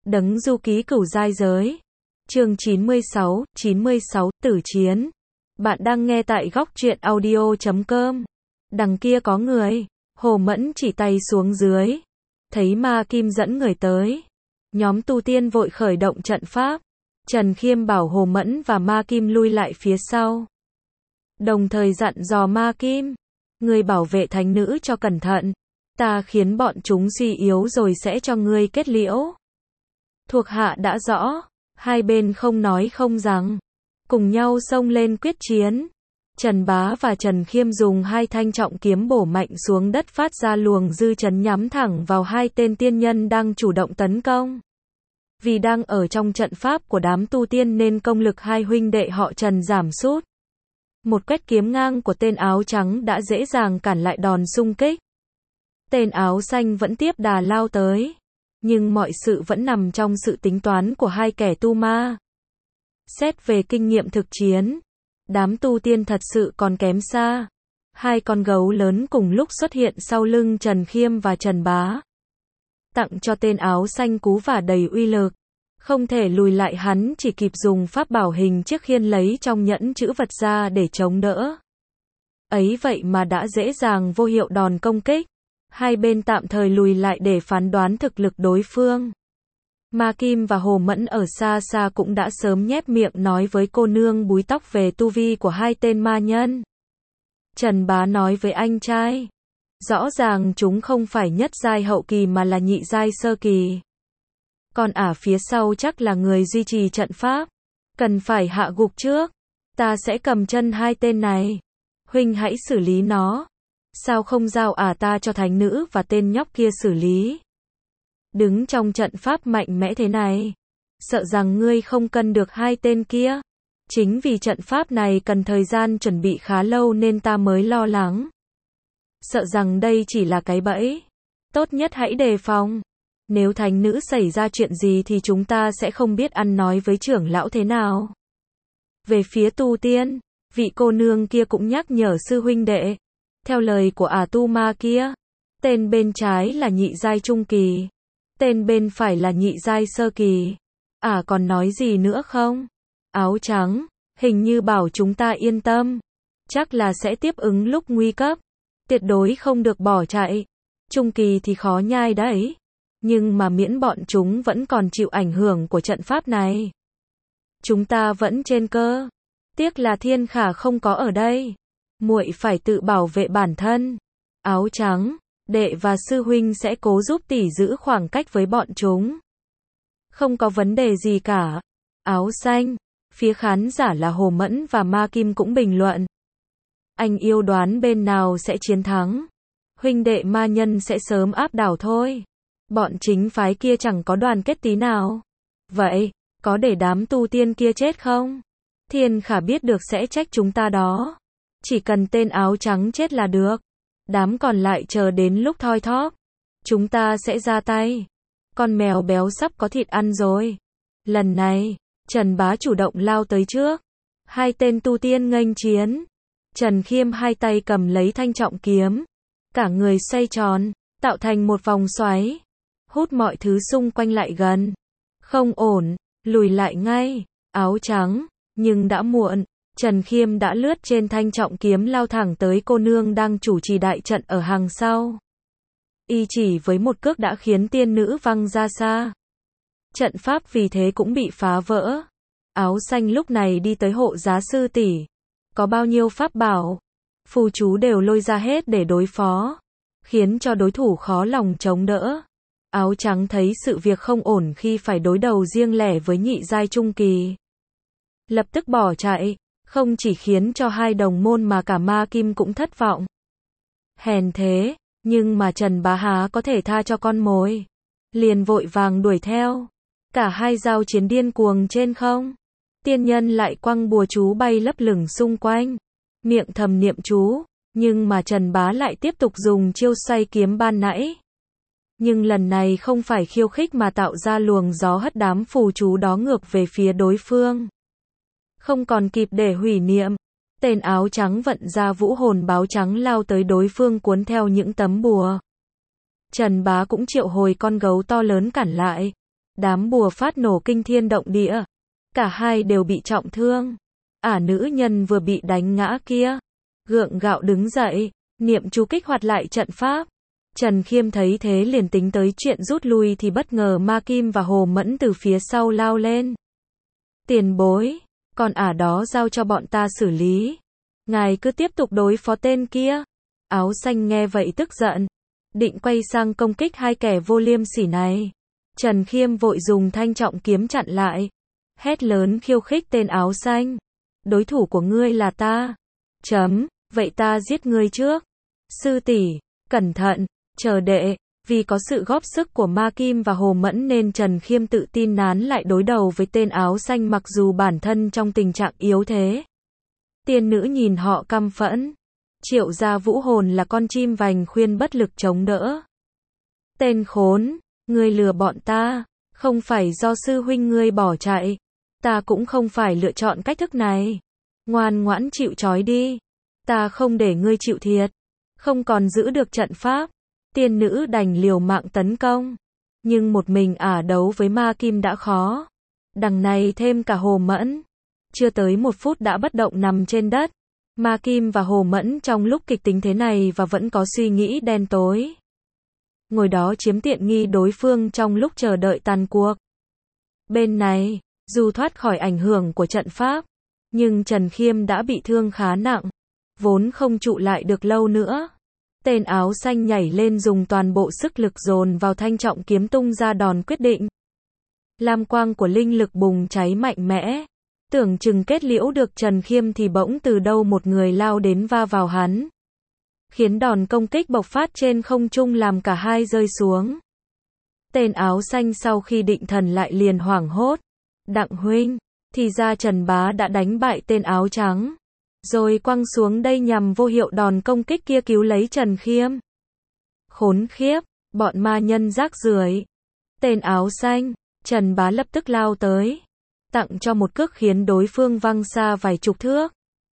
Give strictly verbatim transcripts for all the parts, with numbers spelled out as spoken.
Đấng du ký cửu giai giới. Chương chín mươi sáu, chín mươi sáu, Tử chiến. Bạn đang nghe tại góc truyện audio chấm com. Đằng kia có người. Hồ Mẫn chỉ tay xuống dưới. Thấy Ma Kim dẫn người tới. Nhóm tu tiên vội khởi động trận pháp. Trần Khiêm bảo Hồ Mẫn và Ma Kim lui lại phía sau. Đồng thời dặn dò Ma Kim. Ngươi bảo vệ thánh nữ cho cẩn thận. Ta khiến bọn chúng suy yếu rồi sẽ cho ngươi kết liễu. Thuộc hạ đã rõ. Hai bên không nói không rằng. Cùng nhau xông lên quyết chiến. Trần Bá và Trần Khiêm dùng hai thanh trọng kiếm bổ mạnh xuống đất phát ra luồng dư chấn nhắm thẳng vào hai tên tiên nhân đang chủ động tấn công. Vì đang ở trong trận pháp của đám tu tiên nên công lực hai huynh đệ họ Trần giảm sút. Một quét kiếm ngang của tên áo trắng đã dễ dàng cản lại đòn xung kích. Tên áo xanh vẫn tiếp đà lao tới. Nhưng mọi sự vẫn nằm trong sự tính toán của hai kẻ tu ma. Xét về kinh nghiệm thực chiến, đám tu tiên thật sự còn kém xa. Hai con gấu lớn cùng lúc xuất hiện sau lưng Trần Khiêm và Trần Bá. Tặng cho tên áo xanh cú vả đầy uy lực. Không thể lùi lại, hắn chỉ kịp dùng pháp bảo hình chiếc khiên lấy trong nhẫn chữ vật ra để chống đỡ. Ấy vậy mà đã dễ dàng vô hiệu đòn công kích. Hai bên tạm thời lùi lại để phán đoán thực lực đối phương. Ma Kim và Hồ Mẫn ở xa xa cũng đã sớm nhép miệng nói với cô nương búi tóc về tu vi của hai tên ma nhân. Trần Bá nói với anh trai. Rõ ràng chúng không phải nhất giai hậu kỳ mà là nhị giai sơ kỳ. Còn ở phía sau chắc là người duy trì trận pháp. Cần phải hạ gục trước. Ta sẽ cầm chân hai tên này. Huynh hãy xử lý nó. Sao không giao ả ta cho thánh nữ và tên nhóc kia xử lý? Đứng trong trận pháp mạnh mẽ thế này. Sợ rằng ngươi không cân được hai tên kia. Chính vì trận pháp này cần thời gian chuẩn bị khá lâu nên ta mới lo lắng. Sợ rằng đây chỉ là cái bẫy. Tốt nhất hãy đề phòng. Nếu thánh nữ xảy ra chuyện gì thì chúng ta sẽ không biết ăn nói với trưởng lão thế nào. Về phía tu tiên, vị cô nương kia cũng nhắc nhở sư huynh đệ. Theo lời của ả tu ma kia, tên bên trái là nhị giai trung kỳ, tên bên phải là nhị giai sơ kỳ. Ả còn nói gì nữa không? Áo trắng, hình như bảo chúng ta yên tâm. Chắc là sẽ tiếp ứng lúc nguy cấp. Tuyệt đối không được bỏ chạy. Trung kỳ thì khó nhai đấy. Nhưng mà miễn bọn chúng vẫn còn chịu ảnh hưởng của trận pháp này. Chúng ta vẫn trên cơ. Tiếc là Thiên Khả không có ở đây. Muội phải tự bảo vệ bản thân. Áo trắng, đệ và sư huynh sẽ cố giúp tỷ giữ khoảng cách với bọn chúng. Không có vấn đề gì cả. Áo xanh, phía khán giả là Hồ Mẫn và Ma Kim cũng bình luận. Anh yêu đoán bên nào sẽ chiến thắng. Huynh đệ ma nhân sẽ sớm áp đảo thôi. Bọn chính phái kia chẳng có đoàn kết tí nào. Vậy, có để đám tu tiên kia chết không? Thiên Khả biết được sẽ trách chúng ta đó. Chỉ cần tên áo trắng chết là được. Đám còn lại chờ đến lúc thoi thóp. Chúng ta sẽ ra tay. Con mèo béo sắp có thịt ăn rồi. Lần này, Trần Bá chủ động lao tới trước. Hai tên tu tiên nghênh chiến. Trần Khiêm hai tay cầm lấy thanh trọng kiếm. Cả người xoay tròn, tạo thành một vòng xoáy. Hút mọi thứ xung quanh lại gần. Không ổn, lùi lại ngay. Áo trắng, nhưng đã muộn. Trần Khiêm đã lướt trên thanh trọng kiếm lao thẳng tới cô nương đang chủ trì đại trận ở hàng sau. Y chỉ với một cước đã khiến tiên nữ văng ra xa. Trận pháp vì thế cũng bị phá vỡ. Áo xanh lúc này đi tới hộ giá sư tỷ. Có bao nhiêu pháp bảo, phù chú đều lôi ra hết để đối phó. Khiến cho đối thủ khó lòng chống đỡ. Áo trắng thấy sự việc không ổn khi phải đối đầu riêng lẻ với nhị giai trung kỳ. Lập tức bỏ chạy. Không chỉ khiến cho hai đồng môn mà cả Ma Kim cũng thất vọng. Hèn thế, nhưng mà Trần Bá há có thể tha cho con mồi. Liền vội vàng đuổi theo. Cả hai giao chiến điên cuồng trên không. Tiên nhân lại quăng bùa chú bay lấp lửng xung quanh. Miệng thầm niệm chú, nhưng mà Trần Bá lại tiếp tục dùng chiêu xoay kiếm ban nãy. Nhưng lần này không phải khiêu khích mà tạo ra luồng gió hất đám phù chú đó ngược về phía đối phương. Không còn kịp để hủy niệm. Tên áo trắng vận ra vũ hồn báo trắng lao tới đối phương cuốn theo những tấm bùa. Trần Bá cũng triệu hồi con gấu to lớn cản lại. Đám bùa phát nổ kinh thiên động địa. Cả hai đều bị trọng thương. Ả nữ nhân vừa bị đánh ngã kia. Gượng gạo đứng dậy, niệm chú kích hoạt lại trận pháp. Trần Khiêm thấy thế liền tính tới chuyện rút lui thì bất ngờ Ma Kim và Hồ Mẫn từ phía sau lao lên. Tiền bối, còn Ả đó giao cho bọn ta xử lý. Ngài cứ tiếp tục đối phó tên kia. Áo xanh nghe vậy tức giận. Định quay sang công kích hai kẻ vô liêm sỉ này. Trần Khiêm vội dùng thanh trọng kiếm chặn lại. Hét lớn khiêu khích tên áo xanh. Đối thủ của ngươi là ta. Chấm, vậy ta giết ngươi trước. Sư tỷ, cẩn thận, chờ đệ. Vì có sự góp sức của Ma Kim và Hồ Mẫn nên Trần Khiêm tự tin nán lại đối đầu với tên áo xanh mặc dù bản thân trong tình trạng yếu thế. Tiên nữ nhìn họ căm phẫn. Triệu gia vũ hồn là con chim vành khuyên bất lực chống đỡ. Tên khốn, ngươi lừa bọn ta, không phải do sư huynh ngươi bỏ chạy. Ta cũng không phải lựa chọn cách thức này. Ngoan ngoãn chịu trói đi. Ta không để ngươi chịu thiệt. Không còn giữ được trận pháp. Tiên nữ đành liều mạng tấn công. Nhưng một mình Ả đấu với Ma Kim đã khó. Đằng này thêm cả Hồ Mẫn. Chưa tới một phút đã bất động nằm trên đất. Ma Kim và Hồ Mẫn trong lúc kịch tính thế này và vẫn có suy nghĩ đen tối. Ngồi đó chiếm tiện nghi đối phương trong lúc chờ đợi tàn cuộc. Bên này, dù thoát khỏi ảnh hưởng của trận pháp, nhưng Trần Khiêm đã bị thương khá nặng, vốn không trụ lại được lâu nữa. Tên áo xanh nhảy lên dùng toàn bộ sức lực dồn vào thanh trọng kiếm tung ra đòn quyết định. Lam quang của linh lực bùng cháy mạnh mẽ. Tưởng chừng kết liễu được Trần Khiêm thì bỗng từ đâu một người lao đến va vào hắn. Khiến đòn công kích bộc phát trên không trung làm cả hai rơi xuống. Tên áo xanh sau khi định thần lại liền hoảng hốt. Đặng huynh, thì ra Trần Bá đã đánh bại tên áo trắng. Rồi quăng xuống đây nhằm vô hiệu đòn công kích kia cứu lấy Trần Khiêm. Khốn khiếp, bọn ma nhân rác rưởi. Tên áo xanh, Trần Bá lập tức lao tới. Tặng cho một cước khiến đối phương văng xa vài chục thước.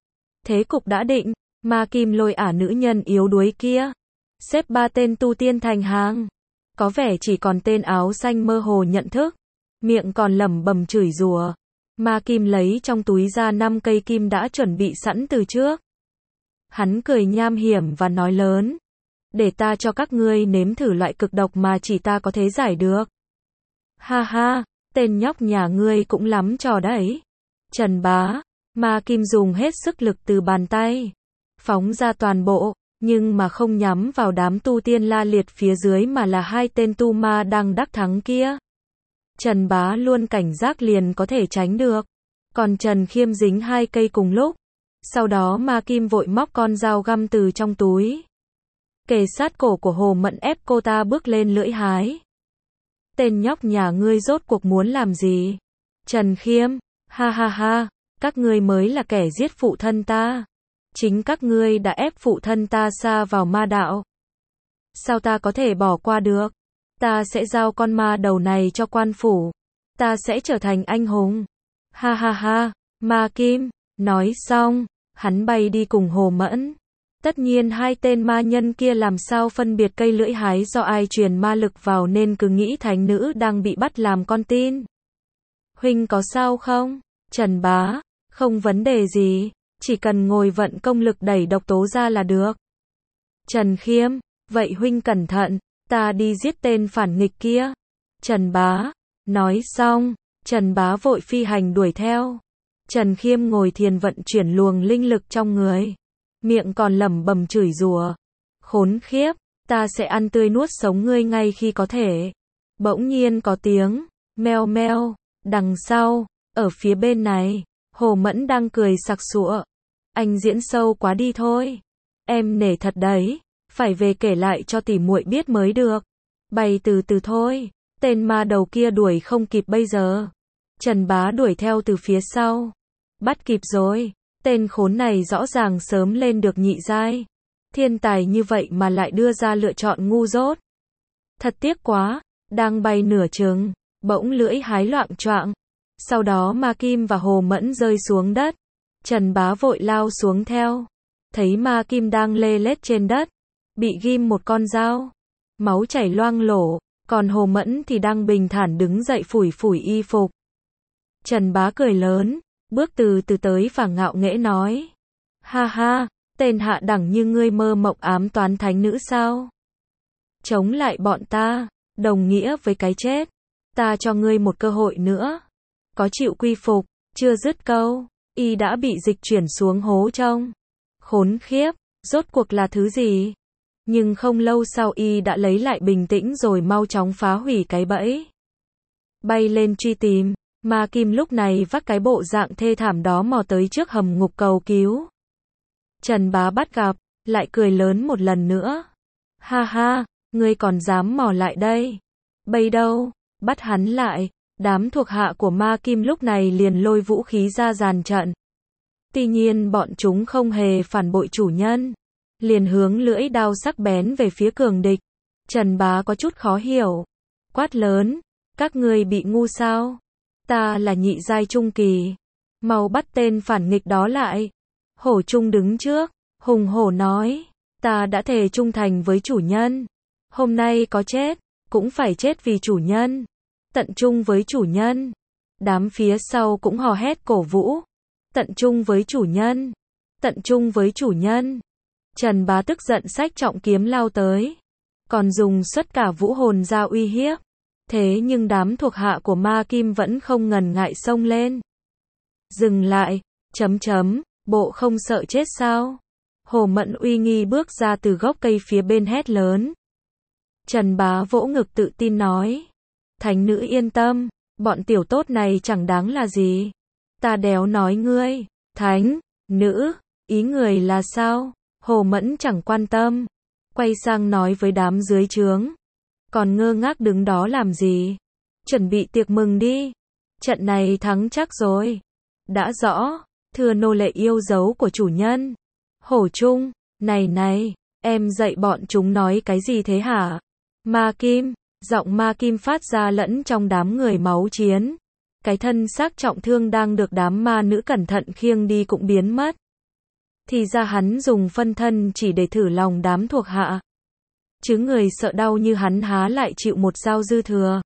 Thế cục đã định, Ma Kim lôi Ả nữ nhân yếu đuối kia. Xếp ba tên tu tiên thành hàng. Có vẻ chỉ còn tên áo xanh mơ hồ nhận thức. Miệng còn lẩm bẩm chửi rủa. Ma Kim lấy trong túi ra năm cây kim đã chuẩn bị sẵn từ trước. Hắn cười nham hiểm và nói lớn. Để ta cho các ngươi nếm thử loại cực độc mà chỉ ta có thể giải được. Ha ha, tên nhóc nhà ngươi cũng lắm trò đấy. Trần Bá, Ma Kim dùng hết sức lực từ bàn tay. Phóng ra toàn bộ, nhưng mà không nhắm vào đám tu tiên la liệt phía dưới mà là hai tên tu ma đang đắc thắng kia. Trần Bá luôn cảnh giác liền có thể tránh được. Còn Trần Khiêm dính hai cây cùng lúc. Sau đó Ma Kim vội móc con dao găm từ trong túi. Kề sát cổ của Hồ Mẫn ép cô ta bước lên lưỡi hái. Tên nhóc nhà ngươi rốt cuộc muốn làm gì? Trần Khiêm, ha ha ha, các ngươi mới là kẻ giết phụ thân ta. Chính các ngươi đã ép phụ thân ta sa vào ma đạo. Sao ta có thể bỏ qua được? Ta sẽ giao con ma đầu này cho quan phủ. Ta sẽ trở thành anh hùng. Ha ha ha, Ma Kim. Nói xong, hắn bay đi cùng Hồ Mẫn. Tất nhiên hai tên ma nhân kia làm sao phân biệt cây lưỡi hái do ai truyền ma lực vào nên cứ nghĩ thánh nữ đang bị bắt làm con tin. Huynh có sao không? Trần Bá, không vấn đề gì, chỉ cần ngồi vận công lực đẩy độc tố ra là được. Trần Khiêm, vậy huynh cẩn thận, ta đi giết tên phản nghịch kia. Trần Bá, nói xong, Trần Bá vội phi hành đuổi theo. Trần Khiêm ngồi thiền vận chuyển luồng linh lực trong người. Miệng còn lẩm bẩm chửi rủa. Khốn khiếp, ta sẽ ăn tươi nuốt sống ngươi ngay khi có thể. Bỗng nhiên có tiếng, meo meo, đằng sau, ở phía bên này, Hồ Mẫn đang cười sặc sụa. Anh diễn sâu quá đi thôi. Em nể thật đấy, phải về kể lại cho tỉ muội biết mới được. Bày từ từ thôi, tên ma đầu kia đuổi không kịp bây giờ. Trần Bá đuổi theo từ phía sau. Bắt kịp rồi. Tên khốn này rõ ràng sớm lên được nhị giai. Thiên tài như vậy mà lại đưa ra lựa chọn ngu dốt. Thật tiếc quá, đang bay nửa chừng, bỗng lưỡi hái loạng choạng. Sau đó Ma Kim và Hồ Mẫn rơi xuống đất. Trần Bá vội lao xuống theo. Thấy Ma Kim đang lê lết trên đất, bị ghim một con dao. Máu chảy loang lổ, Còn Hồ Mẫn thì đang bình thản đứng dậy phủi phủi y phục. Trần Bá cười lớn, bước từ từ tới và ngạo nghễ nói. Ha ha, tên hạ đẳng như ngươi mơ mộng ám toán thánh nữ sao? Chống lại bọn ta, đồng nghĩa với cái chết. Ta cho ngươi một cơ hội nữa. Có chịu quy phục? Chưa dứt câu, y đã bị dịch chuyển xuống hố trong. Khốn khiếp, rốt cuộc là thứ gì? Nhưng không lâu sau y đã lấy lại bình tĩnh rồi mau chóng phá hủy cái bẫy. Bay lên truy tìm, Ma Kim lúc này vắt cái bộ dạng thê thảm đó mò tới trước hầm ngục cầu cứu. Trần Bá bắt gặp, lại cười lớn một lần nữa. Ha ha, ngươi còn dám mò lại đây? Bây đâu, bắt hắn lại. Đám thuộc hạ của Ma Kim lúc này liền lôi vũ khí ra dàn trận. Tuy nhiên bọn chúng không hề phản bội chủ nhân, liền hướng lưỡi đao sắc bén về phía cường địch. Trần Bá có chút khó hiểu, quát lớn, các ngươi bị ngu sao? Ta là nhị giai trung kỳ, mau bắt tên phản nghịch đó lại. Hổ Trung đứng trước, hùng hổ nói, ta đã thề trung thành với chủ nhân, hôm nay có chết, cũng phải chết vì chủ nhân, tận trung với chủ nhân. Đám phía sau cũng hò hét cổ vũ, tận trung với chủ nhân, tận trung với chủ nhân. Trần Bá tức giận xách trọng kiếm lao tới, còn dùng xuất cả vũ hồn ra uy hiếp. Thế nhưng đám thuộc hạ của Ma Kim vẫn không ngần ngại xông lên. Dừng lại, chấm chấm, bộ không sợ chết sao? Hồ Mẫn uy nghi bước ra từ gốc cây phía bên hét lớn. Trần Bá vỗ ngực tự tin nói, thánh nữ yên tâm, bọn tiểu tốt này chẳng đáng là gì. Ta đéo nói ngươi, thánh nữ, ý người là sao? Hồ Mẫn chẳng quan tâm, quay sang nói với đám dưới trướng. Còn ngơ ngác đứng đó làm gì? Chuẩn bị tiệc mừng đi. Trận này thắng chắc rồi. Đã rõ, thưa nô lệ yêu dấu của chủ nhân. Hổ Trung, này này, em dạy bọn chúng nói cái gì thế hả? Ma Kim, giọng Ma Kim phát ra lẫn trong đám người máu chiến. Cái thân xác trọng thương đang được đám ma nữ cẩn thận khiêng đi cũng biến mất. Thì ra hắn dùng phân thân chỉ để thử lòng đám thuộc hạ. Chứ người sợ đau như hắn há lại chịu một dao dư thừa.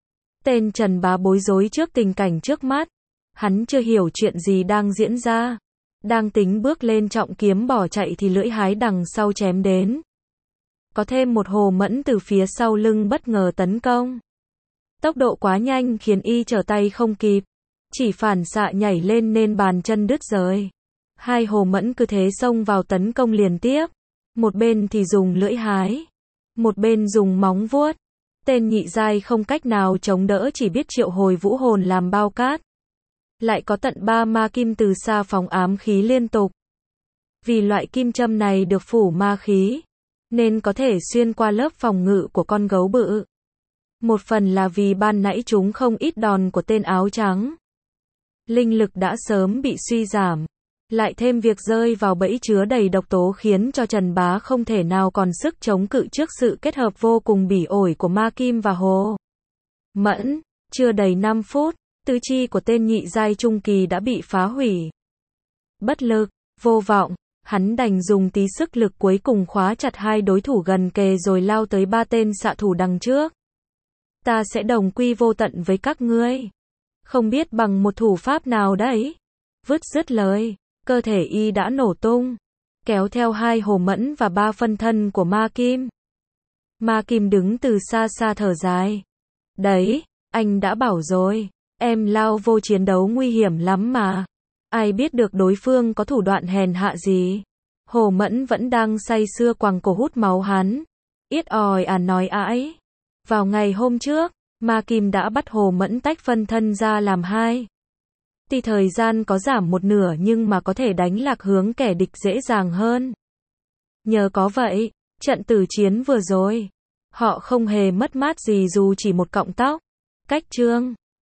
Tên Trần Bá bối rối trước tình cảnh trước mắt. Hắn chưa hiểu chuyện gì đang diễn ra. Đang tính bước lên trọng kiếm bỏ chạy thì lưỡi hái đằng sau chém đến. Có thêm một Hồ Mẫn từ phía sau lưng bất ngờ tấn công. Tốc độ quá nhanh khiến y trở tay không kịp. Chỉ phản xạ nhảy lên nên bàn chân đứt rời. Hai Hồ Mẫn cứ thế xông vào tấn công liên tiếp. Một bên thì dùng lưỡi hái, một bên dùng móng vuốt. Tên nhị giai không cách nào chống đỡ, chỉ biết triệu hồi vũ hồn làm bao cát. Lại có tận ba ma kim từ xa phóng ám khí liên tục. Vì loại kim châm này được phủ ma khí, nên có thể xuyên qua lớp phòng ngự của con gấu bự. Một phần là vì ban nãy chúng không ít đòn của tên áo trắng. Linh lực đã sớm bị suy giảm. Lại thêm việc rơi vào bẫy chứa đầy độc tố khiến cho Trần Bá không thể nào còn sức chống cự trước sự kết hợp vô cùng bỉ ổi của Ma Kim và Hồ Mẫn. Chưa đầy năm phút, tứ chi của tên nhị giai trung kỳ đã bị phá hủy. Bất lực, vô vọng, hắn đành dùng tí sức lực cuối cùng khóa chặt hai đối thủ gần kề rồi lao tới ba tên xạ thủ đằng trước. Ta sẽ đồng quy vô tận với các ngươi. Không biết bằng một thủ pháp nào đấy. Vứt dứt lời, cơ thể y đã nổ tung, kéo theo hai Hồ Mẫn và ba phân thân của Ma Kim. Ma Kim đứng từ xa xa thở dài. Đấy, anh đã bảo rồi, em lao vô chiến đấu nguy hiểm lắm mà. Ai biết được đối phương có thủ đoạn hèn hạ gì. Hồ Mẫn vẫn đang say sưa quàng cổ hút máu hắn. Yết ỏi à nói ãi. Vào ngày hôm trước, Ma Kim đã bắt Hồ Mẫn tách phân thân ra làm hai. Tuy thời gian có giảm một nửa nhưng mà có thể đánh lạc hướng kẻ địch dễ dàng hơn. Nhờ có vậy, trận tử chiến vừa rồi, họ không hề mất mát gì dù chỉ một cọng tóc. Cách chương